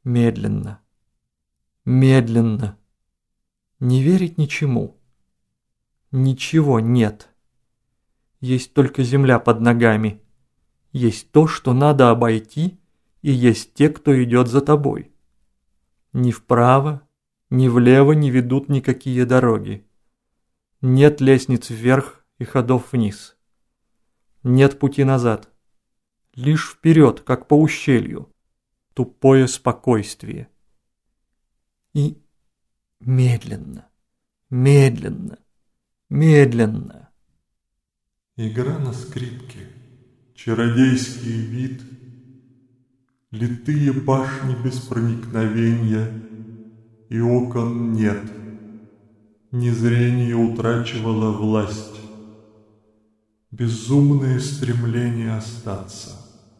Медленно, медленно. Не верить ничему. Ничего нет. Есть только земля под ногами. Есть то, что надо обойти, и есть те, кто идет за тобой. Ни вправо, ни влево не ведут никакие дороги. Нет лестниц вверх и ходов вниз. Нет пути назад. Лишь вперед, как по ущелью. Тупое спокойствие. И медленно, медленно, медленно. Игра на скрипке, чародейский вид, литые башни без проникновения, и окон нет. Незрение утрачивало власть. Безумное стремление остаться.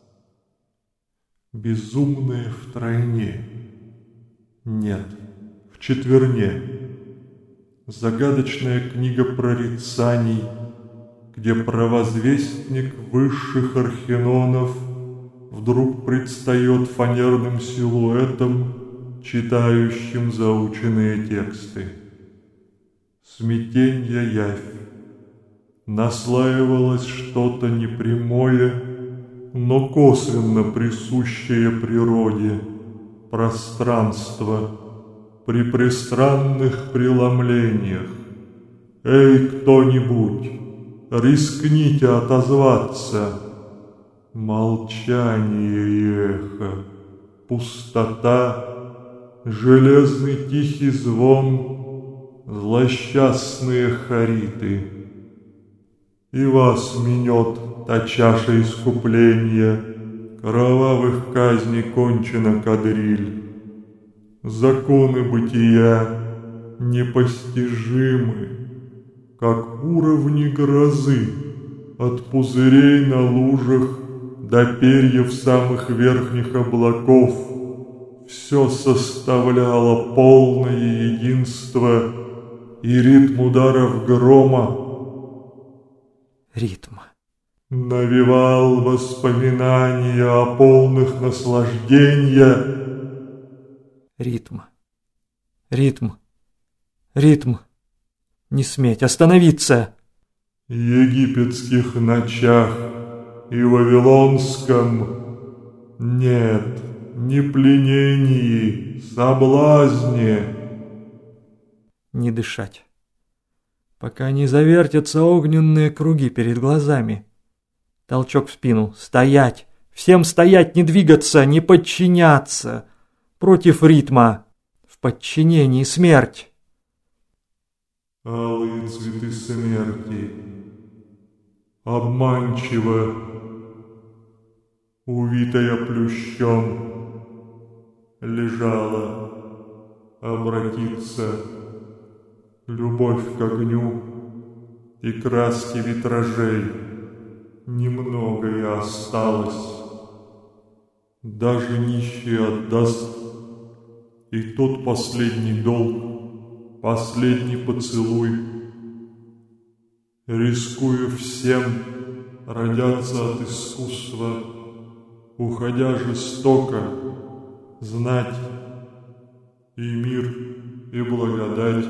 Безумное втройне. Нет, вчетверне. Загадочная книга прорицаний, где провозвестник высших архинонов вдруг предстает фанерным силуэтом, читающим заученные тексты. Смятенье явь. Наслаивалось что-то непрямое, но косвенно присущее природе, пространство, при пристранных преломлениях. Эй, кто-нибудь, рискните отозваться. Молчание и эхо, пустота, железный тихий звон, злосчастные хариты. И вас минет та чаша искупления, кровавых казней кончена кадриль. Законы бытия непостижимы, как уровни грозы, от пузырей на лужах до перьев самых верхних облаков. Все составляло полное единство и ритм ударов грома. Ритм. Навевал воспоминания о полных наслаждения. Ритм. Ритм. Ритм. Не сметь остановиться. Египетских ночах и вавилонском нет, не пленении, соблазне. Не дышать. Пока не завертятся огненные круги перед глазами. Толчок в спину. Стоять! Всем стоять, не двигаться, не подчиняться. Против ритма. В подчинении смерть. Алые цветы смерти. Обманчиво. Увитая плющом. Лежала. Обратиться. Любовь к огню и краски витражей. Немногое осталось. Даже нищий отдаст. И тот последний долг, последний поцелуй. Рискуя всем, родятся от искусства, уходя жестоко, знать и мир, и благодать.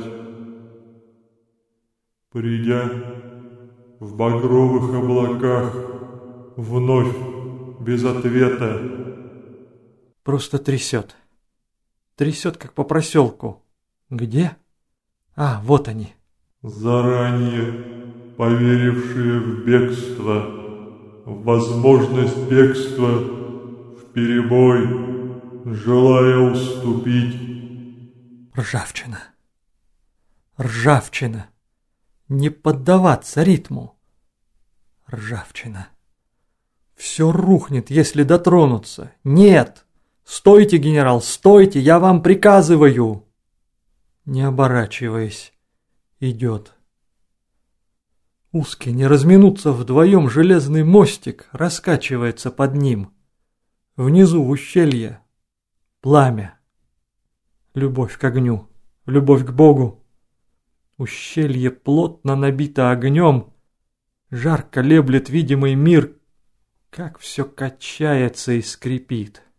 Придя в багровых облаках, вновь без ответа. Просто трясет. Трясет, как по проселку. Где? А, вот они. Заранее поверившие в бегство, в возможность бегства, в перебой, желая уступить. Ржавчина. Ржавчина. Не поддаваться ритму. Ржавчина. Все рухнет, если дотронуться. Нет! Стойте, генерал, стойте, я вам приказываю! Не оборачиваясь, идет. Узкий, не разминуться вдвоем железный мостик раскачивается под ним. Внизу в ущелье пламя. Любовь к огню, любовь к Богу. Ущелье плотно набито огнем, жар колеблет видимый мир, как все качается и скрипит.